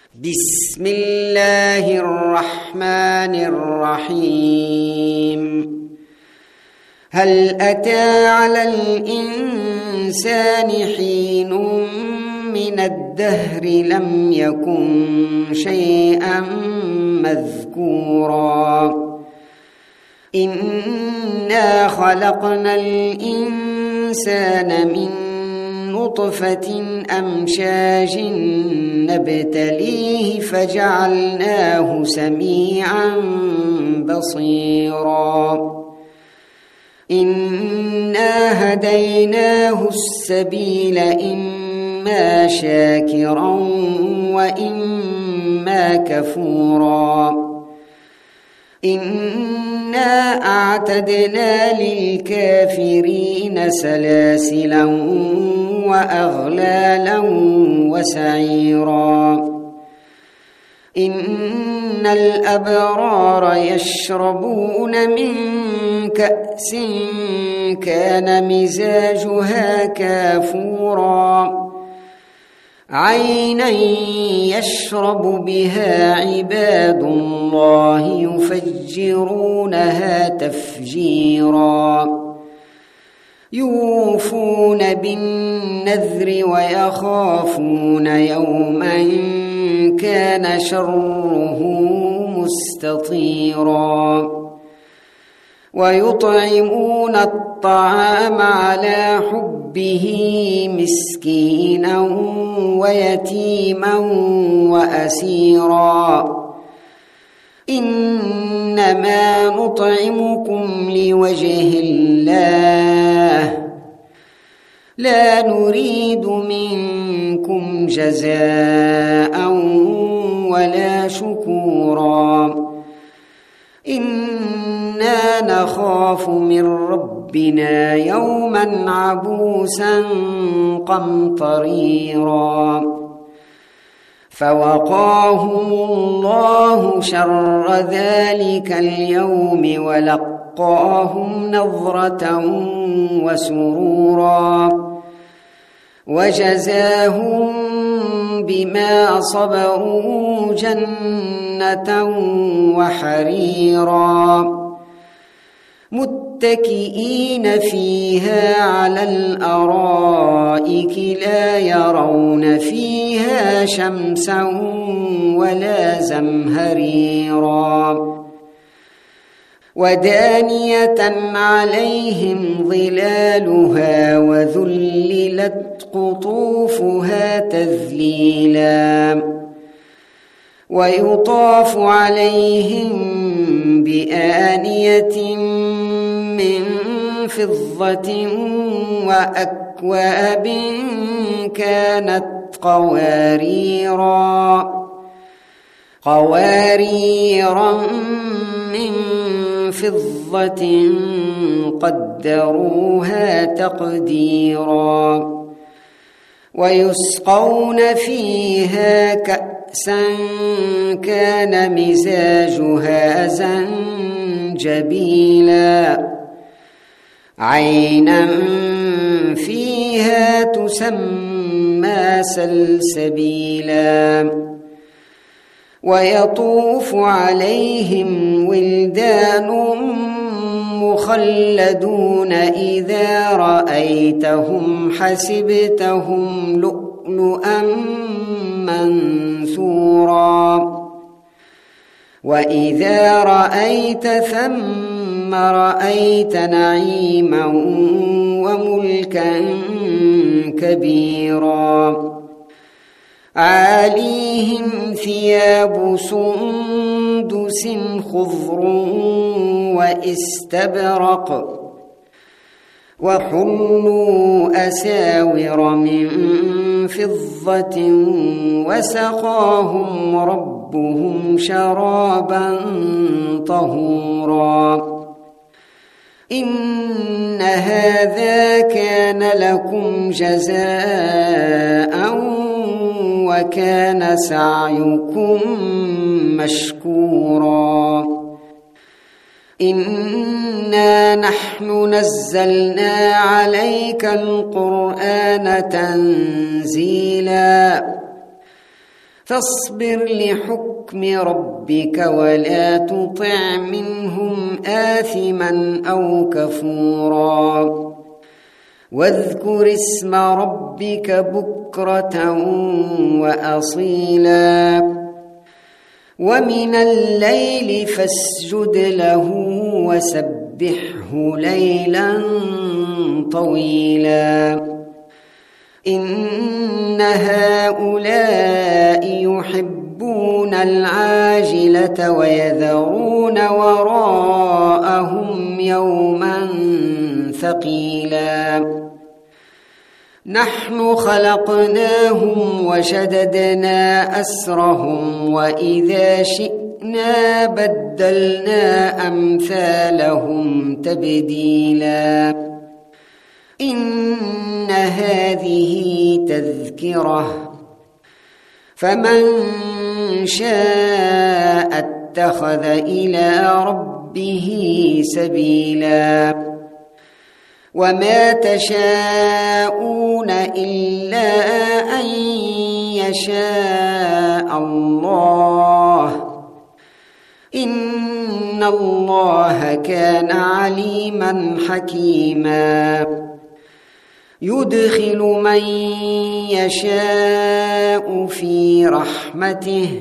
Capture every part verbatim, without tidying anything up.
بسم الله الرحمن الرحيم هل أتى على الإنسان حين من الدهر لم يكن شيئا مذكورا إنا خلقنا الإنسان من نطفة أمشاج نبتليه فجعلناه سميعا بصيرا إنا هديناه السبيل إما شاكرا وإما كفورا إنا أعتدنا للكافرين سلاسلا وأغلالا وسعيرا إن الأبرار يشربون من كأس كان مزاجها كافورا عينا يشرب بها عباد الله يفجرونها تفجيرا يوفون بالنذر ويخافون يوما كان شره مستطيرا ويطعمون الطعام على حبه مسكينا ويتيما وأسيرا إنما نطعمكم لوجه الله لا نريد منكم جزاء ولا شكورا إنا نخاف من ربنا يوما عبوسا قمطريرا فوقاهم الله شر ذلك اليوم ولقاهم نضرة وسرورا وجزاهم بما صبروا جنة وحريرا متكئين فيها على الأرائك لا يرون فيها شمسا ولا زمهريرا ودانية عليهم ظلالها وذللت قطوفها تذليلا ويطاف عليهم بآنية من فضة وأكواب كانت قواريرا قواريرا من فضة قدروها تقديرا ويسقون فيها كأسا كان مزاجها زنجبيلا عينا فيها تسمى سلسبيلا ويطوف عليهم ولدان مخلدون إذا رأيتهم حسبتهم لؤلؤا منثورا وإذا رأيت ثم رأيت نعيما وملكا كبيرا عاليهم ثياب سندس خضر واستبرق وحلوا أساور من فضة وسقاهم ربهم شرابا طهورا إن هذا كان لكم جزاء وكان سعيكم مشكورا إنا نحن نزلنا عليك القرآن تنزيلا فاصبر لحكم ربك ولا تطع منهم آثما أو كفورا واذكر اسم ربك بكرة وأصيلا ومن الليل فاسجد له وسبحه ليلا طويلا إن هؤلاء يحبون العاجلة ويذرون وراءهم يوما ثقيلا نحن خلقناهم وشددنا أسرهم وإذا شئنا بدلنا أمثالهم تبديلا إن هذه تذكرة فمن شاء اتخذ إلى ربه سبيلا وما تشاءون إلا أن يشاء الله إن الله كان عليما حكيما يدخل من يشاء في رحمته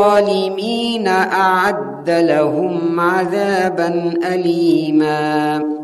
والظالمين أعد لهم عذابا أليما